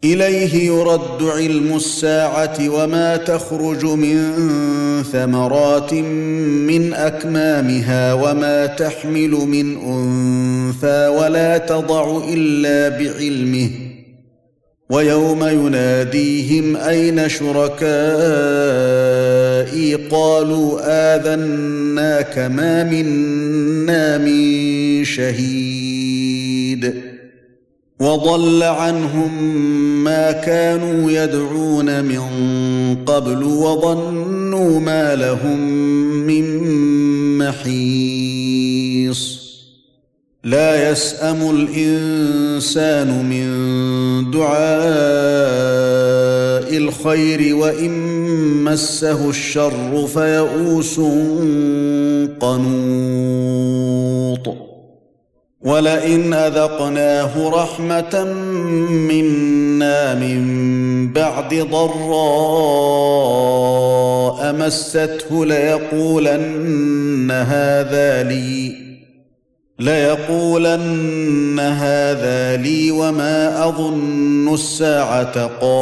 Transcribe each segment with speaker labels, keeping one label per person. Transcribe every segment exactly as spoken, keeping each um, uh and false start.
Speaker 1: إليه يرد علم الساعة وما تخرج من ثمرات من أكمامها وما تحمل من أنثى ولا تضع إلا بعلمه ويوم يناديهم أين شركائي قالوا آذناك ما منا من شهيد وضل عنهم ما كانوا يدعون من قبل وظنوا ما لهم من محيص لا يسأم الإنسان من دعاء الخير وإن مسه الشر فيئوس قنوط ولئن أذقناه رحمة منا من بعد ضراء مسته ليقولن هذا لي ليقولن هذا لي وما أظن الساعة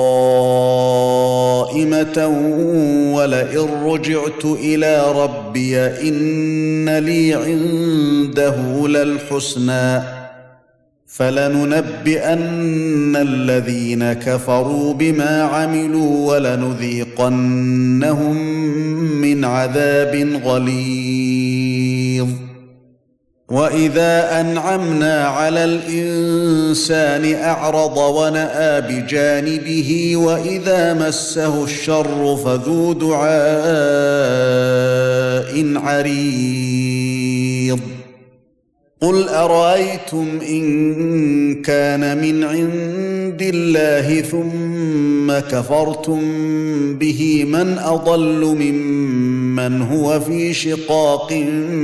Speaker 1: قائمة ولئن رجعت إلى ربي إن لي عنده للحسنى فلننبئن الذين كفروا بما عملوا ولنذيقنهم من عذاب غليظ وإذا أنعمنا على الإنسان أعرض ونأى بجانبه وإذا مسه الشر فذو دعاء عريض قل أرأيتم إن كان من عند الله ثم كفرتم به من أضل ممن هو في شقاق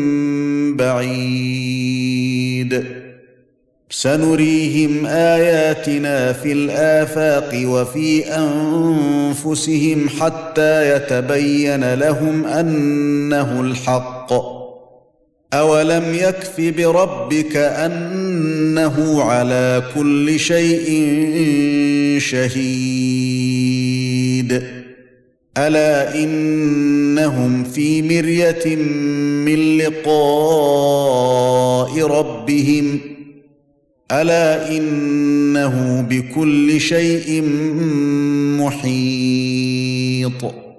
Speaker 1: بعيد سنريهم آياتنا في الآفاق وفي أنفسهم حتى يتبين لهم أنه الحق أولم يكف بربك أنه على كل شيء شهيد ألا إنهم في مرية من لقاء ربهم ألا إنه بكل شيء محيط